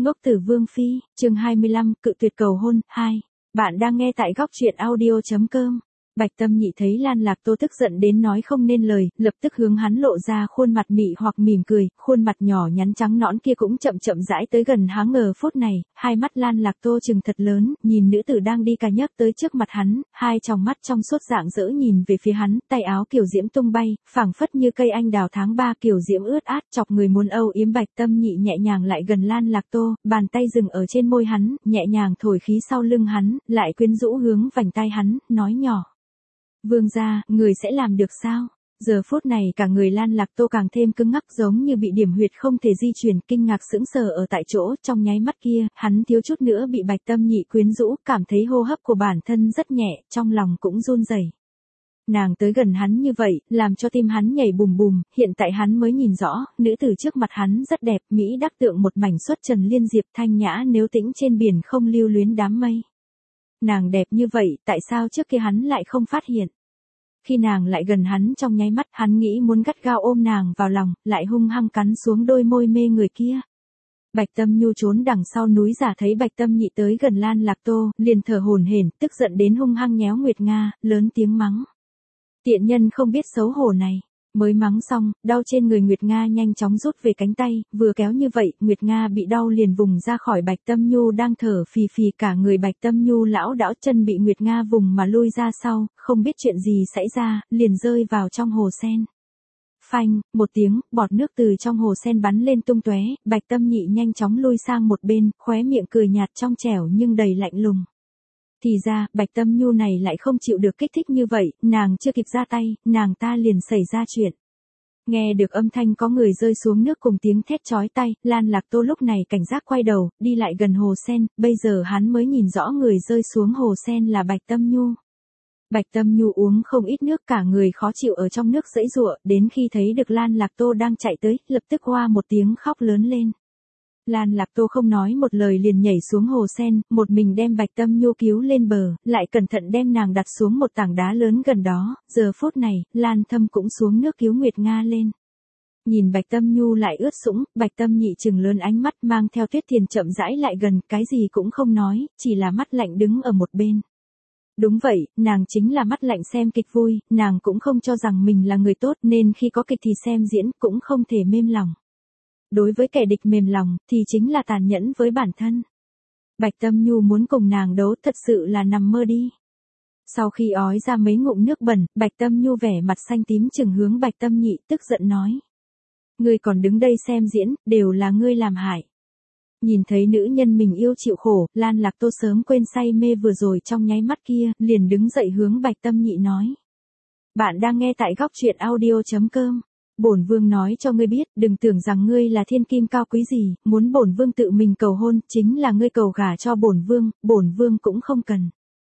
Ngốc Tử Vương Phi, chương 25, cự tuyệt cầu hôn, 2. Bạn đang nghe tại góc truyện audio.com. Bạch Tâm Nhị thấy Lan Lạc Tô tức giận đến nói không nên lời, lập tức hướng hắn lộ ra khuôn mặt mị hoặc mỉm cười, khuôn mặt nhỏ nhắn trắng nõn kia cũng chậm chậm rãi tới gần hắn. Ngờ phút này, hai mắt Lan Lạc Tô trừng thật lớn, nhìn nữ tử đang đi cà nhấc tới trước mặt hắn, hai tròng mắt trong suốt rạng rỡ nhìn về phía hắn, tay áo kiểu diễm tung bay, phảng phất như cây anh đào tháng 3 kiểu diễm ướt át, chọc người muốn âu yếm. Bạch Tâm Nhị nhẹ nhàng lại gần Lan Lạc Tô, bàn tay dừng ở trên môi hắn, nhẹ nhàng thổi khí sau lưng hắn, lại quyến rũ hướng vành tai hắn, nói nhỏ: Vương gia, người sẽ làm được sao? Giờ phút này cả người Lan Lạc Tô càng thêm cứng ngắc, giống như bị điểm huyệt không thể di chuyển, kinh ngạc sững sờ ở tại chỗ. Trong nháy mắt kia, hắn thiếu chút nữa bị Bạch Tâm Nhị quyến rũ, cảm thấy hô hấp của bản thân rất nhẹ, trong lòng cũng run rẩy. Nàng tới gần hắn như vậy, làm cho tim hắn nhảy bùm bùm, hiện tại hắn mới nhìn rõ, nữ tử trước mặt hắn rất đẹp, mỹ đắc tượng một mảnh xuất trần liên diệp, thanh nhã nếu tĩnh trên biển không lưu luyến đám mây. Nàng đẹp như vậy, tại sao trước kia hắn lại không phát hiện? Khi nàng lại gần hắn trong nháy mắt, hắn nghĩ muốn gắt gao ôm nàng vào lòng, lại hung hăng cắn xuống đôi môi mê người kia. Bạch Tâm Nhu trốn đằng sau núi giả thấy Bạch Tâm Nhị tới gần Lan Lạc Tô, liền thở hổn hển, tức giận đến hung hăng nhéo Nguyệt Nga, lớn tiếng mắng: Tiện nhân không biết xấu hổ này. Mới mắng xong, đau trên người Nguyệt Nga nhanh chóng rút về cánh tay, vừa kéo như vậy, Nguyệt Nga bị đau liền vùng ra khỏi Bạch Tâm Nhu đang thở phì phì. Cả người Bạch Tâm Nhu lão đảo, chân bị Nguyệt Nga vùng mà lui ra sau, không biết chuyện gì xảy ra, liền rơi vào trong hồ sen. Phanh, một tiếng, bọt nước từ trong hồ sen bắn lên tung tóe. Bạch Tâm Nhị nhanh chóng lui sang một bên, khóe miệng cười nhạt trong trẻo nhưng đầy lạnh lùng. Thì ra, Bạch Tâm Nhu này lại không chịu được kích thích như vậy, nàng chưa kịp ra tay, nàng ta liền xảy ra chuyện. Nghe được âm thanh có người rơi xuống nước cùng tiếng thét chói tai, Lan Lạc Tô lúc này cảnh giác quay đầu, đi lại gần hồ sen, bây giờ hắn mới nhìn rõ người rơi xuống hồ sen là Bạch Tâm Nhu. Bạch Tâm Nhu uống không ít nước, cả người khó chịu ở trong nước giãy giụa, đến khi thấy được Lan Lạc Tô đang chạy tới, lập tức oa một tiếng khóc lớn lên. Lan Lạc Tô không nói một lời liền nhảy xuống hồ sen, một mình đem Bạch Tâm Nhu cứu lên bờ, lại cẩn thận đem nàng đặt xuống một tảng đá lớn gần đó. Giờ phút này, Lan Thâm cũng xuống nước cứu Nguyệt Nga lên. Nhìn Bạch Tâm Nhu lại ướt sũng, Bạch Tâm Nhị trừng lớn ánh mắt, mang theo Tuyết Thiền chậm rãi lại gần, cái gì cũng không nói, chỉ là mắt lạnh đứng ở một bên. Đúng vậy, nàng chính là mắt lạnh xem kịch vui, nàng cũng không cho rằng mình là người tốt, nên khi có kịch thì xem diễn, cũng không thể mềm lòng. Đối với kẻ địch mềm lòng, thì chính là tàn nhẫn với bản thân. Bạch Tâm Nhu muốn cùng nàng đấu thật sự là nằm mơ đi. Sau khi ói ra mấy ngụm nước bẩn, Bạch Tâm Nhu vẻ mặt xanh tím trừng hướng Bạch Tâm Nhị, tức giận nói: Ngươi còn đứng đây xem diễn, đều là ngươi làm hại. Nhìn thấy nữ nhân mình yêu chịu khổ, Lan Lạc Tô sớm quên say mê vừa rồi trong nháy mắt kia, liền đứng dậy hướng Bạch Tâm Nhị nói: Bạn đang nghe tại góc truyện audio.com. Bổn vương nói cho ngươi biết, đừng tưởng rằng ngươi là thiên kim cao quý gì, muốn bổn vương tự mình cầu hôn, chính là ngươi cầu gả cho bổn vương cũng không cần.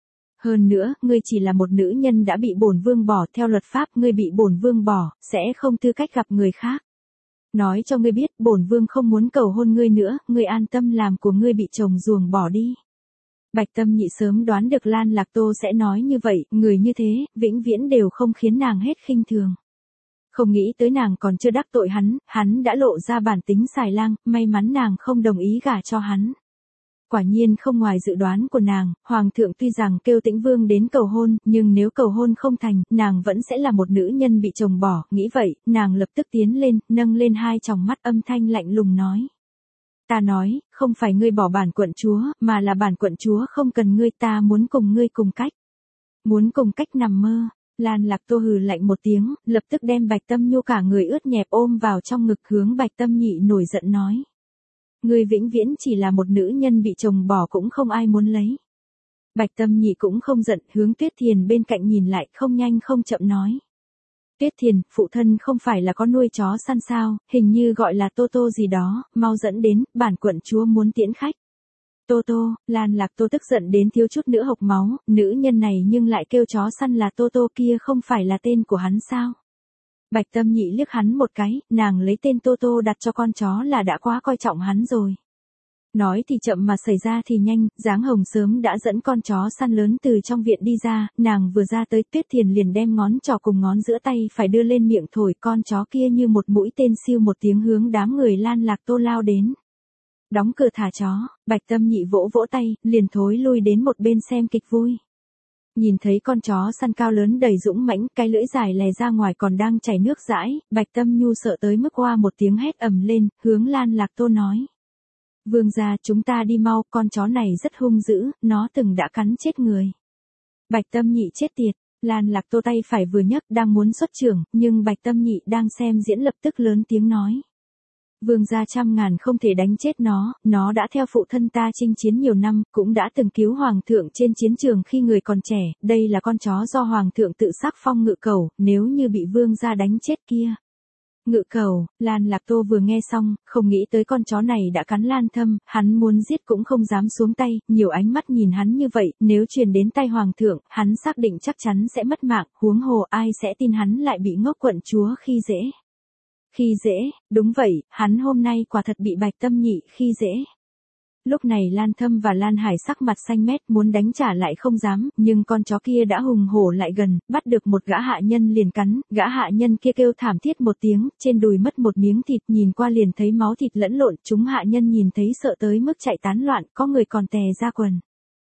Hơn nữa, ngươi chỉ là một nữ nhân đã bị bổn vương bỏ, theo luật pháp ngươi bị bổn vương bỏ, sẽ không tư cách gặp người khác. Nói cho ngươi biết, bổn vương không muốn cầu hôn ngươi nữa, ngươi an tâm làm của ngươi bị chồng ruồng bỏ đi. Bạch Tâm Nhị sớm đoán được Lan Lạc Tô sẽ nói như vậy, người như thế, vĩnh viễn đều không khiến nàng hết khinh thường. Không nghĩ tới nàng còn chưa đắc tội hắn đã lộ ra bản tính xài lang, may mắn nàng không đồng ý gả cho hắn. Quả nhiên không ngoài dự đoán của nàng, Hoàng thượng tuy rằng kêu Tĩnh Vương đến cầu hôn, nhưng nếu cầu hôn không thành, nàng vẫn sẽ là một nữ nhân bị chồng bỏ. Nghĩ vậy, nàng lập tức tiến lên, nâng lên hai tròng mắt, âm thanh lạnh lùng nói: Ta nói, không phải ngươi bỏ bản quận chúa, mà là bản quận chúa không cần ngươi, ta muốn cùng ngươi cùng cách. Muốn cùng cách nằm mơ. Lan Lạc Tô hừ lạnh một tiếng, lập tức đem Bạch Tâm Nhu cả người ướt nhẹp ôm vào trong ngực, hướng Bạch Tâm Nhị nổi giận nói: Ngươi vĩnh viễn chỉ là một nữ nhân bị chồng bỏ, cũng không ai muốn lấy. Bạch Tâm Nhị cũng không giận, hướng Tuyết Thiền bên cạnh nhìn lại, không nhanh không chậm nói: Tuyết Thiền, phụ thân không phải là có nuôi chó săn sao, hình như gọi là Tô Tô gì đó, mau dẫn đến, bản quận chúa muốn tiễn khách. Tô Tô, Lan Lạc Tô tức giận đến thiếu chút nữa hộc máu, nữ nhân này nhưng lại kêu chó săn là Tô Tô, kia không phải là tên của hắn sao? Bạch Tâm Nhị liếc hắn một cái, nàng lấy tên Tô Tô đặt cho con chó là đã quá coi trọng hắn rồi. Nói thì chậm mà xảy ra thì nhanh, Giáng Hồng sớm đã dẫn con chó săn lớn từ trong viện đi ra, nàng vừa ra tới, Tuyết Thiền liền đem ngón trỏ cùng ngón giữa tay phải đưa lên miệng thổi, con chó kia như một mũi tên siêu một tiếng hướng đám người Lan Lạc Tô lao đến. Đóng cửa thả chó, Bạch Tâm Nhị vỗ vỗ tay, liền thối lui đến một bên xem kịch vui. Nhìn thấy con chó săn cao lớn đầy dũng mãnh, cái lưỡi dài lè ra ngoài còn đang chảy nước dãi, Bạch Tâm Nhu sợ tới mức oa một tiếng hét ầm lên, hướng Lan Lạc Tô nói. Vương gia, chúng ta đi mau, con chó này rất hung dữ, nó từng đã cắn chết người. Bạch Tâm Nhị chết tiệt, Lan Lạc Tô tay phải vừa nhấc đang muốn xuất chưởng, nhưng Bạch Tâm Nhị đang xem diễn lập tức lớn tiếng nói. Vương gia trăm ngàn không thể đánh chết nó đã theo phụ thân ta chinh chiến nhiều năm, cũng đã từng cứu hoàng thượng trên chiến trường khi người còn trẻ, đây là con chó do hoàng thượng tự sắc phong Ngự Cẩu, nếu như bị vương gia đánh chết kia. Ngự Cẩu, Lan Lạc Tô vừa nghe xong, không nghĩ tới con chó này đã cắn Lan Thâm, hắn muốn giết cũng không dám xuống tay, nhiều ánh mắt nhìn hắn như vậy, nếu truyền đến tay hoàng thượng, hắn xác định chắc chắn sẽ mất mạng, huống hồ ai sẽ tin hắn lại bị ngốc quận chúa khi dễ. Khi dễ, đúng vậy, hắn hôm nay quả thật bị Bạch Tâm Nhị khi dễ. Lúc này Lan Thâm và Lan Hải sắc mặt xanh mét muốn đánh trả lại không dám, nhưng con chó kia đã hùng hổ lại gần, bắt được một gã hạ nhân liền cắn, gã hạ nhân kia kêu thảm thiết một tiếng, trên đùi mất một miếng thịt nhìn qua liền thấy máu thịt lẫn lộn, chúng hạ nhân nhìn thấy sợ tới mức chạy tán loạn, có người còn tè ra quần.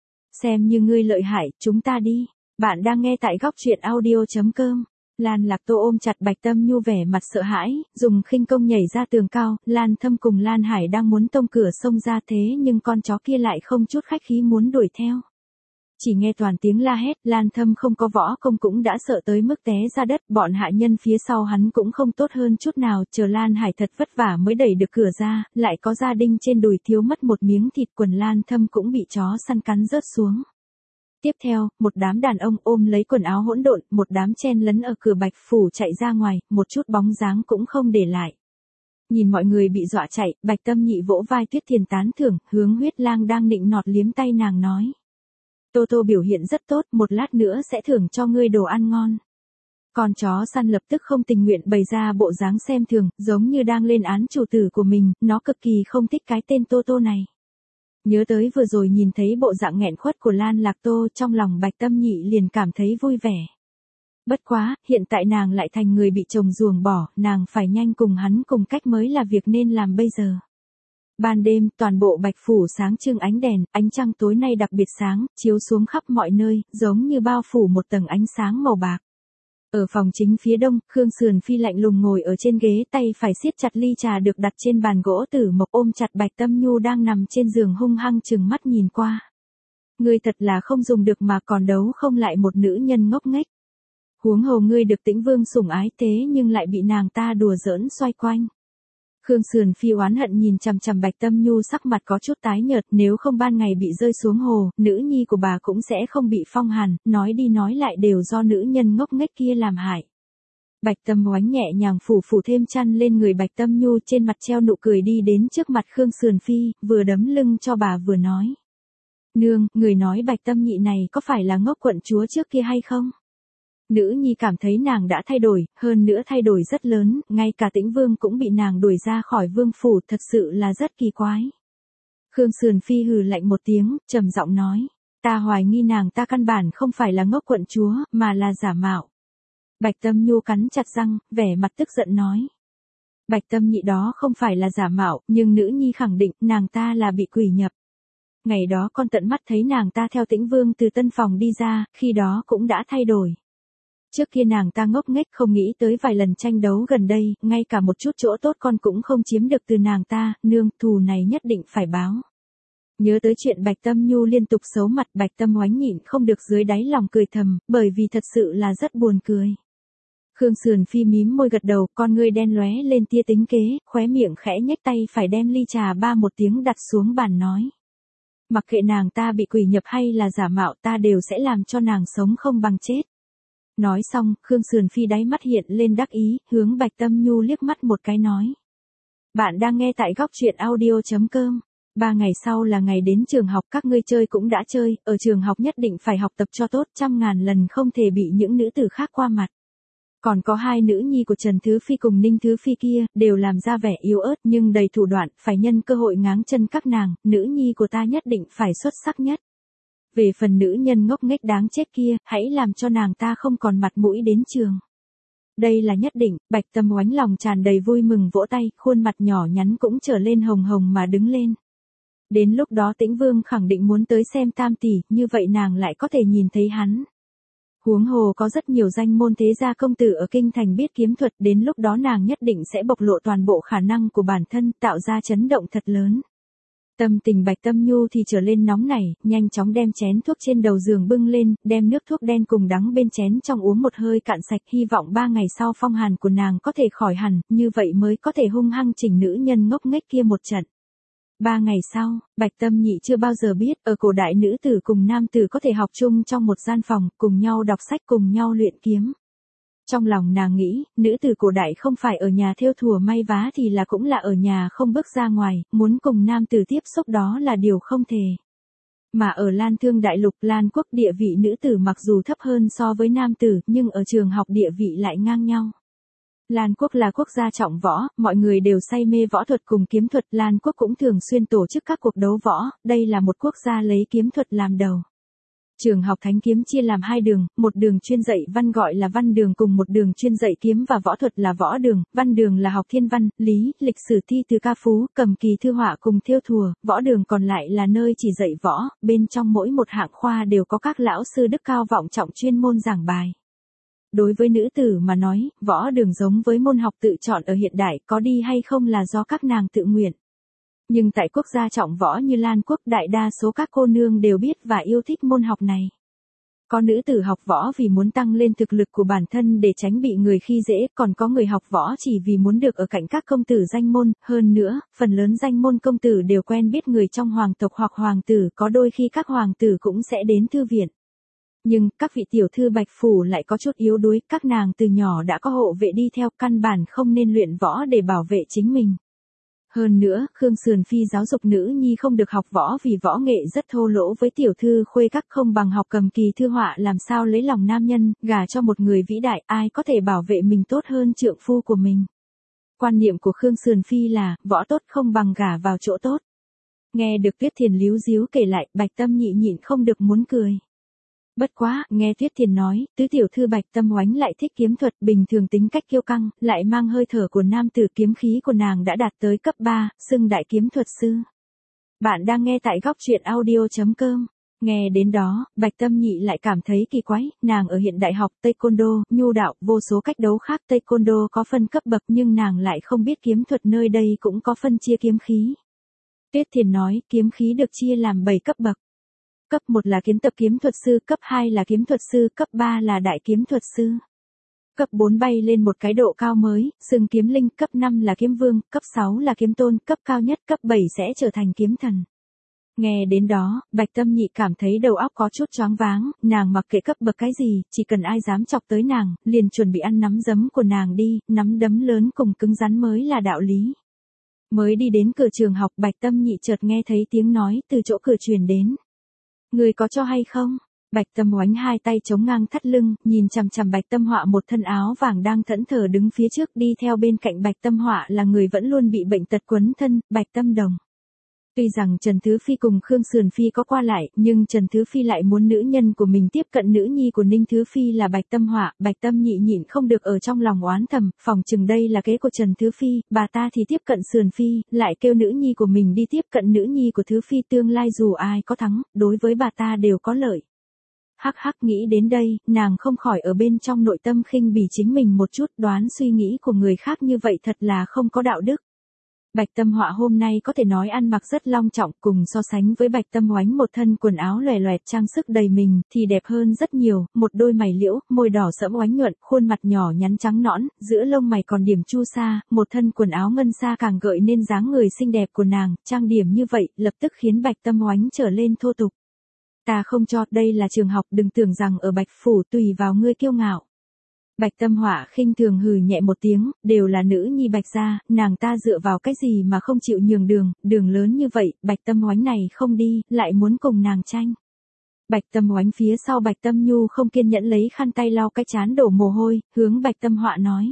Xem như ngươi lợi hại, chúng ta đi. Bạn đang nghe tại góc truyện audio.com. Lan Lạc Tô ôm chặt Bạch Tâm Nhu vẻ mặt sợ hãi, dùng khinh công nhảy ra tường cao, Lan Thâm cùng Lan Hải đang muốn tông cửa xông ra thế nhưng con chó kia lại không chút khách khí muốn đuổi theo. Chỉ nghe toàn tiếng la hét, Lan Thâm không có võ công cũng đã sợ tới mức té ra đất, bọn hạ nhân phía sau hắn cũng không tốt hơn chút nào, chờ Lan Hải thật vất vả mới đẩy được cửa ra, lại có gia đình trên đùi thiếu mất một miếng thịt, quần Lan Thâm cũng bị chó săn cắn rớt xuống. Tiếp theo, một đám đàn ông ôm lấy quần áo hỗn độn, một đám chen lấn ở cửa Bạch Phủ chạy ra ngoài, một chút bóng dáng cũng không để lại. Nhìn mọi người bị dọa chạy, Bạch Tâm Nhị vỗ vai Tuyết Thiền tán thưởng, hướng Huyết Lang đang nịnh nọt liếm tay nàng nói. Tô Tô biểu hiện rất tốt, một lát nữa sẽ thưởng cho ngươi đồ ăn ngon. Con chó săn lập tức không tình nguyện bày ra bộ dáng xem thường, giống như đang lên án chủ tử của mình, nó cực kỳ không thích cái tên Tô Tô này. Nhớ tới vừa rồi nhìn thấy bộ dạng nghẹn khuất của Lan Lạc Tô, trong lòng Bạch Tâm Nhị liền cảm thấy vui vẻ. Bất quá, hiện tại nàng lại thành người bị chồng ruồng bỏ, nàng phải nhanh cùng hắn cùng cách mới là việc nên làm bây giờ. Ban đêm, toàn bộ Bạch Phủ sáng trưng ánh đèn, ánh trăng tối nay đặc biệt sáng, chiếu xuống khắp mọi nơi, giống như bao phủ một tầng ánh sáng màu bạc. Ở phòng chính phía đông, Khương Sườn Phi lạnh lùng ngồi ở trên ghế, tay phải siết chặt ly trà được đặt trên bàn gỗ tử mộc, ôm chặt Bạch Tâm Nhu đang nằm trên giường hung hăng trừng mắt nhìn qua. Ngươi thật là không dùng được mà còn đấu không lại một nữ nhân ngốc nghếch. Huống hồ ngươi được Tĩnh Vương sủng ái thế nhưng lại bị nàng ta đùa giỡn xoay quanh. Khương Sườn Phi oán hận nhìn chằm chằm Bạch Tâm Nhu, sắc mặt có chút tái nhợt, nếu không ban ngày bị rơi xuống hồ, nữ nhi của bà cũng sẽ không bị phong hàn, nói đi nói lại đều do nữ nhân ngốc nghếch kia làm hại. Bạch Tâm Oánh nhẹ nhàng phủ thêm chăn lên người Bạch Tâm Nhu, trên mặt treo nụ cười đi đến trước mặt Khương Sườn Phi, vừa đấm lưng cho bà vừa nói. Nương, người nói Bạch Tâm Nhị này có phải là ngốc quận chúa trước kia hay không? Nữ nhi cảm thấy nàng đã thay đổi, hơn nữa thay đổi rất lớn, ngay cả Tĩnh Vương cũng bị nàng đuổi ra khỏi vương phủ, thật sự là rất kỳ quái. Khương Sườn Phi hừ lạnh một tiếng, trầm giọng nói, ta hoài nghi nàng ta căn bản không phải là ngốc quận chúa, mà là giả mạo. Bạch Tâm Nhu cắn chặt răng, vẻ mặt tức giận nói. Bạch Tâm Nhị đó không phải là giả mạo, nhưng nữ nhi khẳng định nàng ta là bị quỷ nhập. Ngày đó con tận mắt thấy nàng ta theo Tĩnh Vương từ tân phòng đi ra, khi đó cũng đã thay đổi. Trước kia nàng ta ngốc nghếch không nghĩ tới vài lần tranh đấu gần đây, ngay cả một chút chỗ tốt con cũng không chiếm được từ nàng ta, nương, thù này nhất định phải báo. Nhớ tới chuyện Bạch Tâm Nhu liên tục xấu mặt, Bạch Tâm Oánh nhịn không được dưới đáy lòng cười thầm, bởi vì thật sự là rất buồn cười. Khương Sườn Phi mím môi gật đầu, con ngươi đen lóe lên tia tính kế, khóe miệng khẽ nhếch tay phải đem ly trà ba một tiếng đặt xuống bàn nói. Mặc kệ nàng ta bị quỷ nhập hay là giả mạo, ta đều sẽ làm cho nàng sống không bằng chết. Nói xong, Khương Sườn Phi đáy mắt hiện lên đắc ý, hướng Bạch Tâm Nhu liếc mắt một cái nói. Bạn đang nghe tại góc truyện audio.com. 3 ngày sau là ngày đến trường học, các ngươi chơi cũng đã chơi, ở trường học nhất định phải học tập cho tốt, 100.000 lần không thể bị những nữ tử khác qua mặt. Còn có hai nữ nhi của Trần Thứ Phi cùng Ninh Thứ Phi kia, đều làm ra vẻ yếu ớt nhưng đầy thủ đoạn, phải nhân cơ hội ngáng chân các nàng, nữ nhi của ta nhất định phải xuất sắc nhất. Về phần nữ nhân ngốc nghếch đáng chết kia, hãy làm cho nàng ta không còn mặt mũi đến trường. Đây là nhất định, Bạch Tâm Oánh lòng tràn đầy vui mừng vỗ tay, khuôn mặt nhỏ nhắn cũng trở lên hồng hồng mà đứng lên. Đến lúc đó Tĩnh Vương khẳng định muốn tới xem tam tỷ, như vậy nàng lại có thể nhìn thấy hắn. Huống hồ có rất nhiều danh môn thế gia công tử ở kinh thành biết kiếm thuật, đến lúc đó nàng nhất định sẽ bộc lộ toàn bộ khả năng của bản thân, tạo ra chấn động thật lớn. Tâm tình Bạch Tâm Nhu thì trở lên nóng nảy, nhanh chóng đem chén thuốc trên đầu giường bưng lên, đem nước thuốc đen cùng đắng bên chén trong uống một hơi cạn sạch, hy vọng 3 ngày sau phong hàn của nàng có thể khỏi hẳn, như vậy mới có thể hung hăng chỉnh nữ nhân ngốc nghếch kia một trận. 3 ngày sau, Bạch Tâm Nhị chưa bao giờ biết, ở cổ đại nữ tử cùng nam tử có thể học chung trong một gian phòng, cùng nhau đọc sách, cùng nhau luyện kiếm. Trong lòng nàng nghĩ, nữ tử cổ đại không phải ở nhà thêu thùa may vá thì là cũng là ở nhà không bước ra ngoài, muốn cùng nam tử tiếp xúc đó là điều không thể. Mà ở Lan Thương Đại Lục, Lan Quốc địa vị nữ tử mặc dù thấp hơn so với nam tử, nhưng ở trường học địa vị lại ngang nhau. Lan Quốc là quốc gia trọng võ, mọi người đều say mê võ thuật cùng kiếm thuật, Lan Quốc cũng thường xuyên tổ chức các cuộc đấu võ, đây là một quốc gia lấy kiếm thuật làm đầu. Trường học Thánh Kiếm chia làm 2 đường, một đường chuyên dạy văn gọi là văn đường cùng một đường chuyên dạy kiếm và võ thuật là võ đường, văn đường là học thiên văn, lý, lịch sử thi từ ca phú, cầm kỳ thư họa cùng thêu thùa, võ đường còn lại là nơi chỉ dạy võ, bên trong mỗi một hạng khoa đều có các lão sư đức cao vọng trọng chuyên môn giảng bài. Đối với nữ tử mà nói, võ đường giống với môn học tự chọn ở hiện đại, có đi hay không là do các nàng tự nguyện. Nhưng tại quốc gia trọng võ như Lan Quốc, đại đa số các cô nương đều biết và yêu thích môn học này. Có nữ tử học võ vì muốn tăng lên thực lực của bản thân để tránh bị người khi dễ, còn có người học võ chỉ vì muốn được ở cạnh các công tử danh môn, hơn nữa, phần lớn danh môn công tử đều quen biết người trong hoàng tộc hoặc hoàng tử, có đôi khi các hoàng tử cũng sẽ đến thư viện. Nhưng, các vị tiểu thư Bạch Phủ lại có chút yếu đuối, các nàng từ nhỏ đã có hộ vệ đi theo, căn bản không nên luyện võ để bảo vệ chính mình. Hơn nữa, Khương Sườn Phi giáo dục nữ nhi không được học võ vì võ nghệ rất thô lỗ với tiểu thư khuê các, không bằng học cầm kỳ thư họa làm sao lấy lòng nam nhân, gả cho một người vĩ đại, ai có thể bảo vệ mình tốt hơn trượng phu của mình. Quan niệm của Khương Sườn Phi là, võ tốt không bằng gả vào chỗ tốt. Nghe được Tuyết Thiền líu díu kể lại, Bạch Tâm Nhị nhịn không được muốn cười. Bất quá, nghe Tuyết Thiền nói, tứ tiểu thư Bạch Tâm Oánh lại thích kiếm thuật, bình thường tính cách kiêu căng, lại mang hơi thở của nam tử, kiếm khí của nàng đã đạt tới cấp 3, xưng đại kiếm thuật sư. Bạn đang nghe tại góc truyện audio.com. Nghe đến đó, Bạch Tâm Nhị lại cảm thấy kỳ quái, nàng ở hiện đại học Taekwondo, nhu đạo, vô số cách đấu khác Taekwondo có phân cấp bậc nhưng nàng lại không biết kiếm thuật nơi đây cũng có phân chia kiếm khí. Tuyết Thiền nói, kiếm khí được chia làm 7 cấp bậc. Cấp 1 là kiến tập kiếm thuật sư, cấp 2 là kiếm thuật sư, cấp 3 là đại kiếm thuật sư. Cấp 4 bay lên một cái độ cao mới, xưng kiếm linh, cấp 5 là kiếm vương, cấp 6 là kiếm tôn, cấp cao nhất cấp 7 sẽ trở thành kiếm thần. Nghe đến đó, Bạch Tâm Nhị cảm thấy đầu óc có chút choáng váng, nàng mặc kệ cấp bậc cái gì, chỉ cần ai dám chọc tới nàng, liền chuẩn bị ăn nắm đấm của nàng đi, nắm đấm lớn cùng cứng rắn mới là đạo lý. Mới đi đến cửa trường học, Bạch Tâm Nhị chợt nghe thấy tiếng nói từ chỗ cửa truyền đến. Người có cho hay không? Bạch Tâm Oánh hai tay chống ngang thắt lưng, nhìn chằm chằm Bạch Tâm Họa một thân áo vàng đang thẫn thờ đứng phía trước, đi theo bên cạnh Bạch Tâm Họa là người vẫn luôn bị bệnh tật quấn thân, Bạch Tâm Đồng. Tuy rằng Trần Thứ Phi cùng Khương Sườn Phi có qua lại, nhưng Trần Thứ Phi lại muốn nữ nhân của mình tiếp cận nữ nhi của Ninh Thứ Phi là Bạch Tâm Họa, Bạch Tâm Nhị nhịn không được ở trong lòng oán thầm, phòng chừng đây là kế của Trần Thứ Phi, bà ta thì tiếp cận Sườn Phi, lại kêu nữ nhi của mình đi tiếp cận nữ nhi của Thứ Phi, tương lai dù ai có thắng, đối với bà ta đều có lợi. Hắc hắc, nghĩ đến đây, nàng không khỏi ở bên trong nội tâm khinh bỉ chính mình một chút, đoán suy nghĩ của người khác như vậy thật là không có đạo đức. Bạch Tâm Họa hôm nay có thể nói ăn mặc rất long trọng, cùng so sánh với Bạch Tâm Oánh một thân quần áo lòe loẹt trang sức đầy mình thì đẹp hơn rất nhiều, một đôi mày liễu, môi đỏ sẫm oánh nhuận, khuôn mặt nhỏ nhắn trắng nõn, giữa lông mày còn điểm chu sa, một thân quần áo ngân sa càng gợi nên dáng người xinh đẹp của nàng, trang điểm như vậy, lập tức khiến Bạch Tâm Oánh trở lên thô tục. Ta không cho, đây là trường học, đừng tưởng rằng ở Bạch Phủ tùy vào ngươi kiêu ngạo. Bạch Tâm Họa khinh thường hừ nhẹ một tiếng, đều là nữ nhi Bạch gia, nàng ta dựa vào cái gì mà không chịu nhường đường, đường lớn như vậy, Bạch Tâm Oánh này không đi, lại muốn cùng nàng tranh. Bạch Tâm Oánh phía sau Bạch Tâm Nhu không kiên nhẫn lấy khăn tay lau cái trán đổ mồ hôi, hướng Bạch Tâm Họa nói.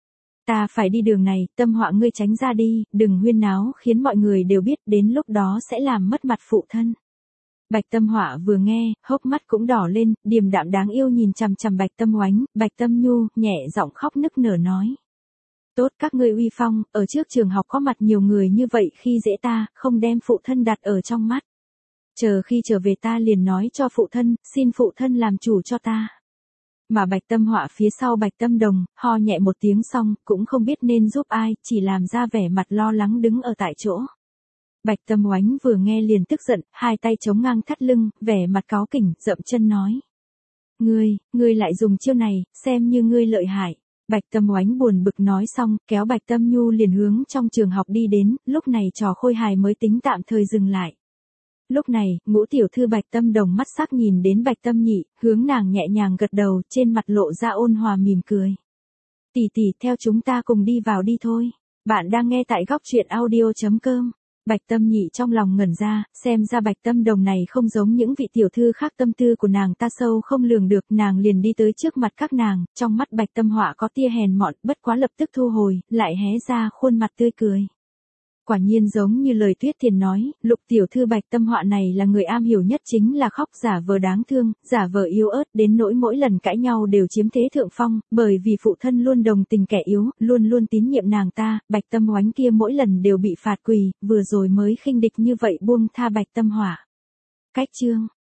Ta phải đi đường này, Tâm Họa ngươi tránh ra đi, đừng huyên náo khiến mọi người đều biết, đến lúc đó sẽ làm mất mặt phụ thân. Bạch Tâm Họa vừa nghe, hốc mắt cũng đỏ lên, điềm đạm đáng yêu nhìn chằm chằm Bạch Tâm Oánh, Bạch Tâm Nhu, nhẹ giọng khóc nức nở nói. Tốt các ngươi uy phong, ở trước trường học có mặt nhiều người như vậy khi dễ ta, không đem phụ thân đặt ở trong mắt. Chờ khi trở về ta liền nói cho phụ thân, xin phụ thân làm chủ cho ta. Mà Bạch Tâm Họa phía sau Bạch Tâm Đồng, ho nhẹ một tiếng xong, cũng không biết nên giúp ai, chỉ làm ra vẻ mặt lo lắng đứng ở tại chỗ. Bạch Tâm Oánh vừa nghe liền tức giận, hai tay chống ngang thắt lưng, vẻ mặt cáu kỉnh, dậm chân nói. Ngươi lại dùng chiêu này, xem như ngươi lợi hại. Bạch Tâm Oánh buồn bực nói xong, kéo Bạch Tâm Nhu liền hướng trong trường học đi đến, lúc này trò khôi hài mới tính tạm thời dừng lại. Lúc này, Ngũ tiểu thư Bạch Tâm Đồng mắt sắc nhìn đến Bạch Tâm Nhị, hướng nàng nhẹ nhàng gật đầu, trên mặt lộ ra ôn hòa mỉm cười. Tỷ tỷ, theo chúng ta cùng đi vào đi thôi. Bạn đang nghe tại góc truyện audio.com. Bạch Tâm Nhị trong lòng ngẩn ra, xem ra Bạch Tâm Đồng này không giống những vị tiểu thư khác, tâm tư của nàng ta sâu không lường được, nàng liền đi tới trước mặt các nàng, trong mắt Bạch Tâm Họa có tia hèn mọn, bất quá lập tức thu hồi, lại hé ra khuôn mặt tươi cười. Quả nhiên giống như lời Tuyết Tiền nói, Lục tiểu thư Bạch Tâm Họa này là người am hiểu nhất chính là khóc, giả vờ đáng thương, giả vờ yếu ớt, đến nỗi mỗi lần cãi nhau đều chiếm thế thượng phong, bởi vì phụ thân luôn đồng tình kẻ yếu, luôn luôn tín nhiệm nàng ta, Bạch Tâm Oánh kia mỗi lần đều bị phạt quỳ, vừa rồi mới khinh địch như vậy buông tha Bạch Tâm Họa. Cách chương